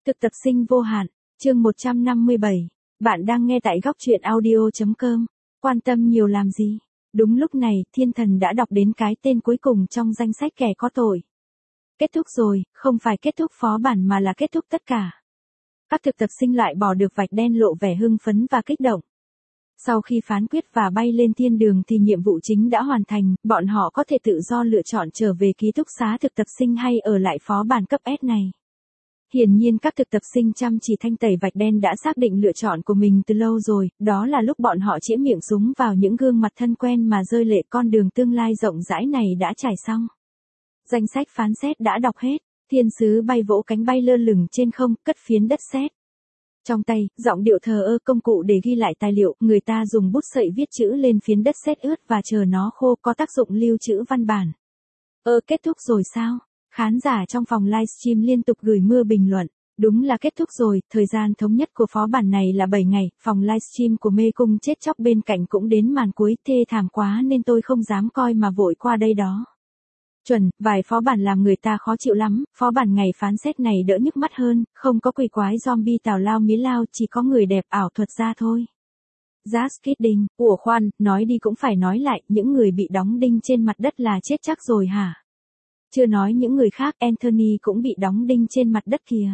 Thực tập sinh vô hạn, chương 157. Bạn đang nghe tại góc truyện audio.com. Quan tâm nhiều làm gì? Đúng lúc này, thiên thần đã đọc đến cái tên cuối cùng trong danh sách kẻ có tội. Kết thúc rồi, không phải kết thúc phó bản mà là kết thúc tất cả. Các thực tập sinh loại bỏ được vạch đen lộ vẻ hưng phấn và kích động. Sau khi phán quyết và bay lên thiên đường thì nhiệm vụ chính đã hoàn thành, bọn họ có thể tự do lựa chọn trở về ký túc xá thực tập sinh hay ở lại phó bản cấp S này. Hiển nhiên các thực tập sinh chăm chỉ thanh tẩy vạch đen đã xác định lựa chọn của mình từ lâu rồi, đó là lúc bọn họ chĩa miệng súng vào những gương mặt thân quen mà rơi lệ. Con đường tương lai rộng rãi này đã trải xong. Danh sách phán xét đã đọc hết, thiên sứ bay vỗ cánh bay lơ lửng trên không, cất phiến đất sét. Trong tay, giọng điệu thờ ơ công cụ để ghi lại tài liệu, người ta dùng bút sậy viết chữ lên phiến đất sét ướt và chờ nó khô, có tác dụng lưu trữ văn bản. Kết thúc rồi sao? Khán giả trong phòng livestream liên tục gửi mưa bình luận. Đúng là kết thúc rồi, thời gian thống nhất của phó bản này là 7 ngày, phòng livestream của mê cung chết chóc bên cạnh cũng đến màn cuối, thê thảm quá nên tôi không dám coi mà vội qua đây đó. Chuẩn, vài phó bản làm người ta khó chịu lắm, phó bản ngày phán xét này đỡ nhức mắt hơn, không có quỷ quái zombie tào lao mía lao, chỉ có người đẹp ảo thuật ra thôi. Just kidding, ủa khoan, nói đi cũng phải nói lại, những người bị đóng đinh trên mặt đất là chết chắc rồi hả? Chưa nói những người khác, Anthony cũng bị đóng đinh trên mặt đất kìa.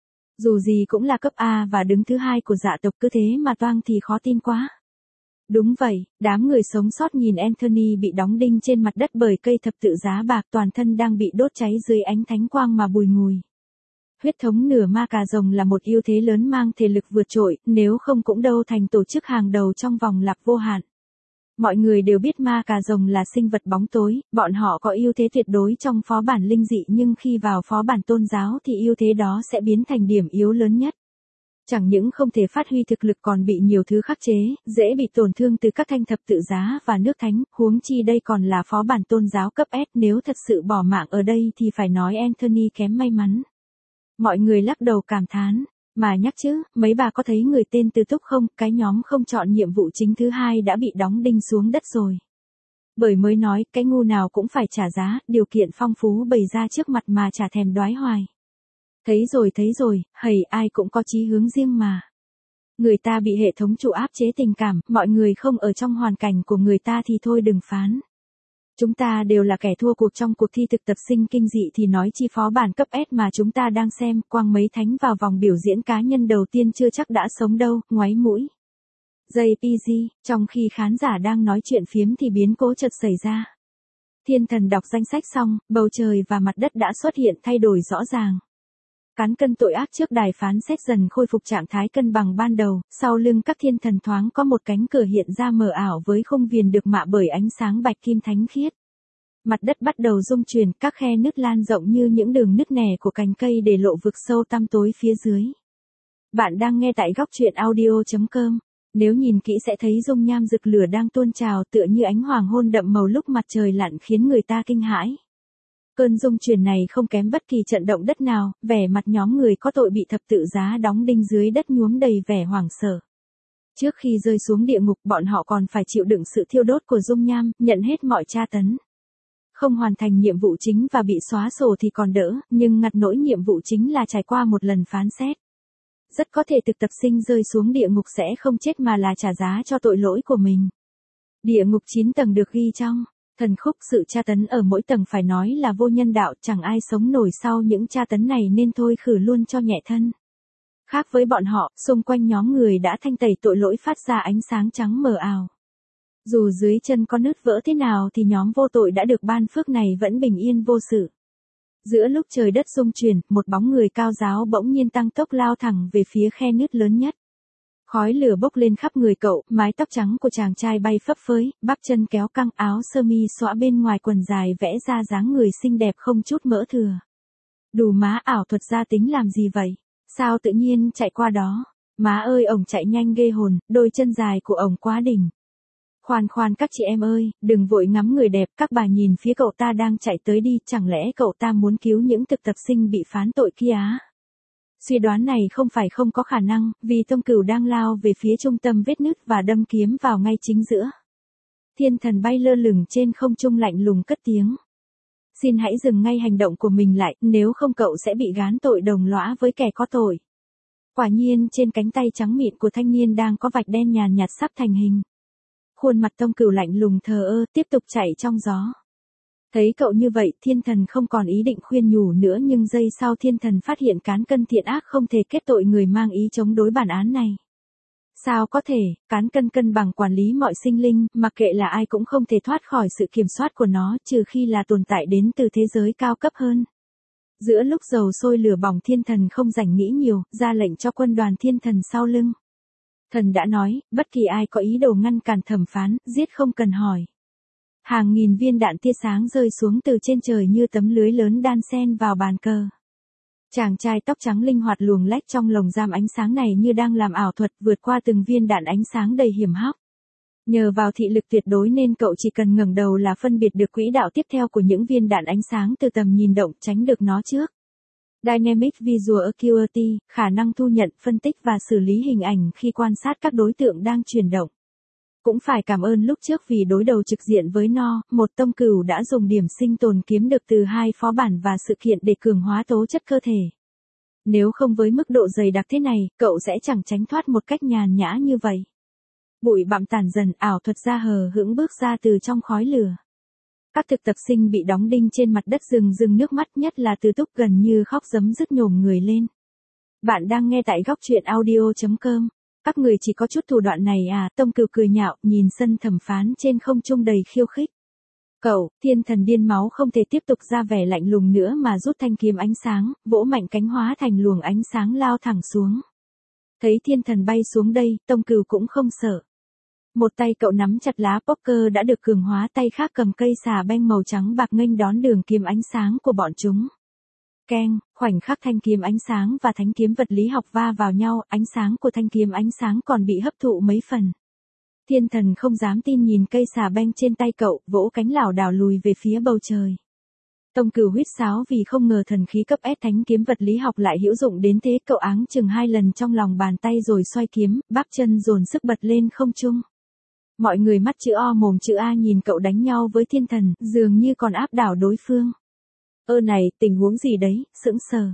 Dù gì cũng là cấp A và đứng thứ hai của dạ tộc, cứ thế mà toang thì khó tin quá. Đúng vậy, đám người sống sót nhìn Anthony bị đóng đinh trên mặt đất bởi cây thập tự giá bạc, toàn thân đang bị đốt cháy dưới ánh thánh quang mà bùi ngùi. Huyết thống nửa ma cà rồng là một ưu thế lớn mang thể lực vượt trội, nếu không cũng đâu thành tổ chức hàng đầu trong vòng lặp vô hạn. Mọi người đều biết ma cà rồng là sinh vật bóng tối, bọn họ có ưu thế tuyệt đối trong phó bản linh dị, nhưng khi vào phó bản tôn giáo thì ưu thế đó sẽ biến thành điểm yếu lớn nhất. Chẳng những không thể phát huy thực lực còn bị nhiều thứ khắc chế, dễ bị tổn thương từ các thanh thập tự giá và nước thánh, huống chi đây còn là phó bản tôn giáo cấp S, nếu thật sự bỏ mạng ở đây thì phải nói Anthony kém may mắn. Mọi người lắc đầu cảm thán. Mà nhắc chứ, mấy bà có thấy người tên Từ Túc không, cái nhóm không chọn nhiệm vụ chính thứ hai đã bị đóng đinh xuống đất rồi. Bởi mới nói, cái ngu nào cũng phải trả giá, điều kiện phong phú bày ra trước mặt mà chả thèm đoái hoài. Thấy rồi, hầy ai cũng có chí hướng riêng mà. Người ta bị hệ thống trụ áp chế tình cảm, mọi người không ở trong hoàn cảnh của người ta thì thôi đừng phán. Chúng ta đều là kẻ thua cuộc trong cuộc thi thực tập sinh kinh dị thì nói chi phó bản cấp S mà chúng ta đang xem, quăng mấy thánh vào vòng biểu diễn cá nhân đầu tiên chưa chắc đã sống đâu, ngoáy mũi. JPG, trong khi khán giả đang nói chuyện phiếm thì biến cố chợt xảy ra. Thiên thần đọc danh sách xong, bầu trời và mặt đất đã xuất hiện thay đổi rõ ràng. Cán cân tội ác trước đài phán xét dần khôi phục trạng thái cân bằng ban đầu, sau lưng các thiên thần thoáng có một cánh cửa hiện ra mờ ảo với khung viền được mạ bởi ánh sáng bạch kim thánh khiết. Mặt đất bắt đầu rung chuyển, các khe nứt lan rộng như những đường nứt nẻ của cành cây để lộ vực sâu tăm tối phía dưới. Bạn đang nghe tại góc truyện audio.com. Nếu nhìn kỹ sẽ thấy dung nham rực lửa đang tuôn trào tựa như ánh hoàng hôn đậm màu lúc mặt trời lặn khiến người ta kinh hãi. Cơn rung chuyển này không kém bất kỳ trận động đất nào, vẻ mặt nhóm người có tội bị thập tự giá đóng đinh dưới đất nhuốm đầy vẻ hoảng sợ. Trước khi rơi xuống địa ngục, bọn họ còn phải chịu đựng sự thiêu đốt của dung nham, nhận hết mọi tra tấn. Không hoàn thành nhiệm vụ chính và bị xóa sổ thì còn đỡ, nhưng ngặt nỗi nhiệm vụ chính là trải qua một lần phán xét. Rất có thể thực tập sinh rơi xuống địa ngục sẽ không chết mà là trả giá cho tội lỗi của mình. Địa ngục 9 tầng được ghi trong thần khúc, sự tra tấn ở mỗi tầng phải nói là vô nhân đạo, chẳng ai sống nổi sau những tra tấn này nên thôi khử luôn cho nhẹ thân. Khác với bọn họ, xung quanh nhóm người đã thanh tẩy tội lỗi phát ra ánh sáng trắng mờ ảo. Dù dưới chân có nứt vỡ thế nào thì nhóm vô tội đã được ban phước này vẫn bình yên vô sự. Giữa lúc trời đất rung chuyển, một bóng người cao ráo bỗng nhiên tăng tốc lao thẳng về phía khe nứt lớn nhất. Khói lửa bốc lên khắp người cậu, mái tóc trắng của chàng trai bay phấp phới, bắp chân kéo căng, áo sơ mi xõa bên ngoài quần dài vẽ ra dáng người xinh đẹp không chút mỡ thừa. Đù má, ảo thuật gia tính làm gì vậy? Sao tự nhiên chạy qua đó? Má ơi, ổng chạy nhanh ghê hồn, đôi chân dài của ổng quá đỉnh. Khoan các chị em ơi, đừng vội ngắm người đẹp, các bà nhìn phía cậu ta đang chạy tới đi, chẳng lẽ cậu ta muốn cứu những thực tập sinh bị phán tội kia á? Suy đoán này không phải không có khả năng, vì Tông Cửu đang lao về phía trung tâm vết nứt và đâm kiếm vào ngay chính giữa. Thiên thần bay lơ lửng trên không trung lạnh lùng cất tiếng. Xin hãy dừng ngay hành động của mình lại, nếu không cậu sẽ bị gán tội đồng lõa với kẻ có tội. Quả nhiên trên cánh tay trắng mịn của thanh niên đang có vạch đen nhàn nhạt sắp thành hình. Khuôn mặt Tông Cửu lạnh lùng thờ ơ, tiếp tục chạy trong gió. Thấy cậu như vậy, thiên thần không còn ý định khuyên nhủ nữa, nhưng giây sau thiên thần phát hiện cán cân thiện ác không thể kết tội người mang ý chống đối bản án này. Sao có thể, cán cân cân bằng quản lý mọi sinh linh, mặc kệ là ai cũng không thể thoát khỏi sự kiểm soát của nó, trừ khi là tồn tại đến từ thế giới cao cấp hơn. Giữa lúc dầu sôi lửa bỏng, thiên thần không rảnh nghĩ nhiều, ra lệnh cho quân đoàn thiên thần sau lưng. Thần đã nói, bất kỳ ai có ý đồ ngăn cản thẩm phán, giết không cần hỏi. Hàng nghìn viên đạn tia sáng rơi xuống từ trên trời như tấm lưới lớn đan xen vào bàn cờ. Chàng trai tóc trắng linh hoạt luồn lách trong lồng giam ánh sáng này như đang làm ảo thuật, vượt qua từng viên đạn ánh sáng đầy hiểm hóc. Nhờ vào thị lực tuyệt đối nên cậu chỉ cần ngẩng đầu là phân biệt được quỹ đạo tiếp theo của những viên đạn ánh sáng từ tầm nhìn động, tránh được nó trước. Dynamic Visual Acuity, khả năng thu nhận, phân tích và xử lý hình ảnh khi quan sát các đối tượng đang chuyển động. Cũng phải cảm ơn lúc trước vì đối đầu trực diện với nó, một Tông Cửu đã dùng điểm sinh tồn kiếm được từ 2 phó bản và sự kiện để cường hóa tố chất cơ thể. Nếu không với mức độ dày đặc thế này, cậu sẽ chẳng tránh thoát một cách nhàn nhã như vậy. Bụi bặm tàn dần, ảo thuật gia hờ hững bước ra từ trong khói lửa. Các thực tập sinh bị đóng đinh trên mặt đất rưng rưng nước mắt, nhất là Từ Túc gần như khóc rấm rứt nhổm người lên. Bạn đang nghe tại góc truyện audio.com. Các người chỉ có chút thủ đoạn này à? Tông Cửu cười nhạo, nhìn sân thẩm phán trên không trung đầy khiêu khích. Cậu, thiên thần điên máu không thể tiếp tục ra vẻ lạnh lùng nữa mà rút thanh kiếm ánh sáng, vỗ mạnh cánh hóa thành luồng ánh sáng lao thẳng xuống. Thấy thiên thần bay xuống đây, Tông Cửu cũng không sợ. Một tay cậu nắm chặt lá poker đã được cường hóa, tay khác cầm cây xà beng màu trắng bạc nghênh đón đường kiếm ánh sáng của bọn chúng. Keng, khoảnh khắc thanh kiếm ánh sáng và thánh kiếm vật lý học va vào nhau, ánh sáng của thanh kiếm ánh sáng còn bị hấp thụ mấy phần. Thiên thần không dám tin nhìn cây xà beng trên tay cậu, vỗ cánh lảo đảo lùi về phía bầu trời. Tông Cửu huýt sáo vì không ngờ thần khí cấp S thánh kiếm vật lý học lại hữu dụng đến thế, cậu áng chừng 2 lần trong lòng bàn tay rồi xoay kiếm, bắp chân dồn sức bật lên không trung. Mọi người mắt chữ O mồm chữ A nhìn cậu đánh nhau với thiên thần, dường như còn áp đảo đối phương. Này, tình huống gì đấy, sững sờ.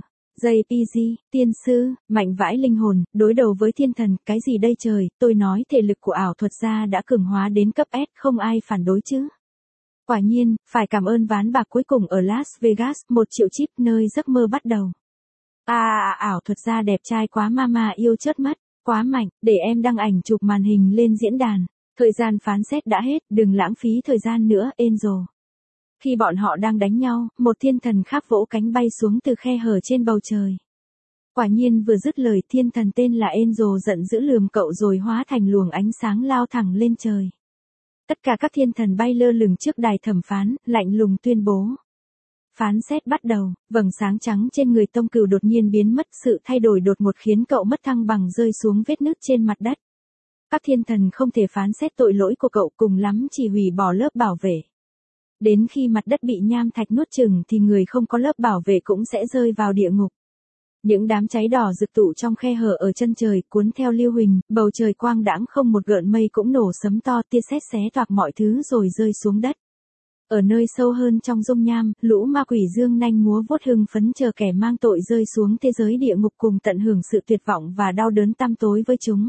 JPG, tiên sư, mạnh vãi linh hồn, đối đầu với thiên thần, cái gì đây trời, tôi nói thể lực của ảo thuật gia đã cường hóa đến cấp S, không ai phản đối chứ. Quả nhiên, phải cảm ơn ván bạc cuối cùng ở Las Vegas, 1 triệu chip nơi giấc mơ bắt đầu. Ảo thuật gia đẹp trai quá, mama yêu chớt mắt, quá mạnh, để em đăng ảnh chụp màn hình lên diễn đàn. Thời gian phán xét đã hết, đừng lãng phí thời gian nữa, Angel. Khi bọn họ đang đánh nhau, một thiên thần khác vỗ cánh bay xuống từ khe hở trên bầu trời. Quả nhiên vừa dứt lời, thiên thần tên là Angel giận dữ lườm cậu rồi hóa thành luồng ánh sáng lao thẳng lên trời. Tất cả các thiên thần bay lơ lửng trước đài thẩm phán, lạnh lùng tuyên bố. Phán xét bắt đầu, vầng sáng trắng trên người Tông Cửu đột nhiên biến mất, sự thay đổi đột ngột khiến cậu mất thăng bằng rơi xuống vết nứt trên mặt đất. Các thiên thần không thể phán xét tội lỗi của cậu, cùng lắm chỉ hủy bỏ lớp bảo vệ. Đến khi mặt đất bị nham thạch nuốt chửng thì người không có lớp bảo vệ cũng sẽ rơi vào địa ngục. Những đám cháy đỏ rực tụ trong khe hở ở chân trời, cuốn theo lưu huỳnh, bầu trời quang đãng không một gợn mây cũng nổ sấm to, tia sét xé toạc mọi thứ rồi rơi xuống đất. Ở nơi sâu hơn trong dung nham, lũ ma quỷ dương nanh múa vuốt hưng phấn chờ kẻ mang tội rơi xuống thế giới địa ngục cùng tận hưởng sự tuyệt vọng và đau đớn tăm tối với chúng.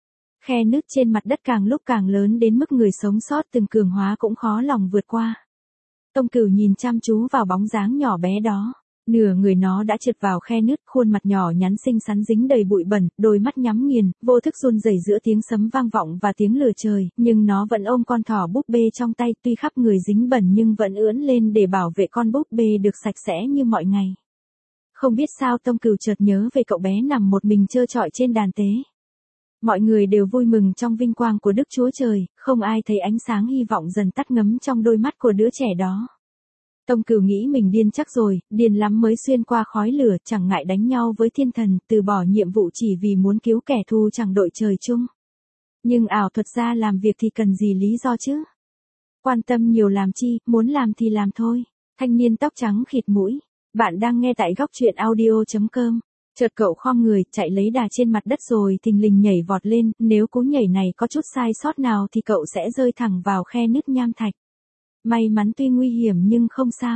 Khe nứt trên mặt đất càng lúc càng lớn đến mức người sống sót từng cường hóa cũng khó lòng vượt qua. Tông Cửu nhìn chăm chú vào bóng dáng nhỏ bé đó. Nửa người nó đã trượt vào khe nứt, khuôn mặt nhỏ nhắn xinh xắn dính đầy bụi bẩn, đôi mắt nhắm nghiền, vô thức run rẩy giữa tiếng sấm vang vọng và tiếng lửa trời, nhưng nó vẫn ôm con thỏ búp bê trong tay, tuy khắp người dính bẩn nhưng vẫn ưỡn lên để bảo vệ con búp bê được sạch sẽ như mọi ngày. Không biết sao Tông Cửu chợt nhớ về cậu bé nằm một mình trơ trọi trên đàn tế. Mọi người đều vui mừng trong vinh quang của Đức Chúa Trời, không ai thấy ánh sáng hy vọng dần tắt ngấm trong đôi mắt của đứa trẻ đó. Tông Cửu nghĩ mình điên chắc rồi, điên lắm mới xuyên qua khói lửa, chẳng ngại đánh nhau với thiên thần, từ bỏ nhiệm vụ chỉ vì muốn cứu kẻ thù chẳng đội trời chung. Nhưng ảo thuật gia làm việc thì cần gì lý do chứ? Quan tâm nhiều làm chi, muốn làm thì làm thôi. Thanh niên tóc trắng khịt mũi. Bạn đang nghe tại góc truyện audio.com. Chợt cậu khom người, chạy lấy đà trên mặt đất rồi thình lình nhảy vọt lên, nếu cú nhảy này có chút sai sót nào thì cậu sẽ rơi thẳng vào khe nứt nham thạch. May mắn tuy nguy hiểm nhưng không sao.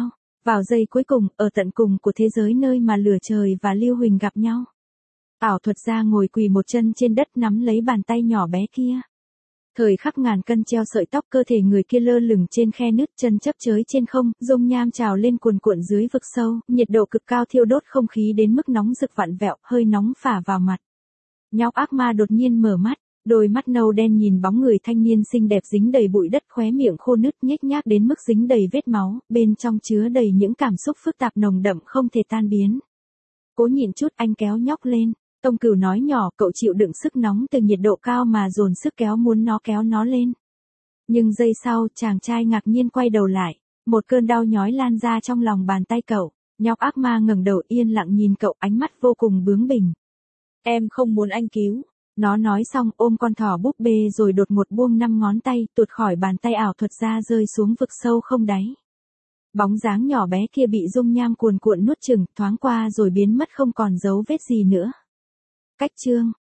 Vào giây cuối cùng, ở tận cùng của thế giới nơi mà lửa trời và Lưu Huỳnh gặp nhau. Ảo thuật gia ngồi quỳ một chân trên đất nắm lấy bàn tay nhỏ bé kia. Thời khắc ngàn cân treo sợi tóc, cơ thể người kia lơ lửng trên khe nứt, chân chấp chới trên không, dung nham trào lên cuồn cuộn dưới vực sâu, nhiệt độ cực cao thiêu đốt không khí đến mức nóng rực vặn vẹo, hơi nóng phả vào mặt. Nhóc ác ma đột nhiên mở mắt, đôi mắt nâu đen nhìn bóng người thanh niên xinh đẹp dính đầy bụi đất, khóe miệng khô nứt nhếch nhác đến mức dính đầy vết máu, bên trong chứa đầy những cảm xúc phức tạp nồng đậm không thể tan biến. Cố nhịn chút, anh kéo nhóc lên. Tông Cửu nói nhỏ, cậu chịu đựng sức nóng từ nhiệt độ cao mà dồn sức muốn kéo nó lên. Nhưng giây sau, chàng trai ngạc nhiên quay đầu lại, một cơn đau nhói lan ra trong lòng bàn tay cậu. Nhóc ác ma ngẩng đầu yên lặng nhìn cậu, ánh mắt vô cùng bướng bỉnh. Em không muốn anh cứu. Nó nói xong ôm con thỏ búp bê rồi đột một buông 5 ngón tay, tuột khỏi bàn tay ảo thuật gia rơi xuống vực sâu không đáy. Bóng dáng nhỏ bé kia bị dung nham cuồn cuộn nuốt chửng, thoáng qua rồi biến mất không còn dấu vết gì nữa. Cách chương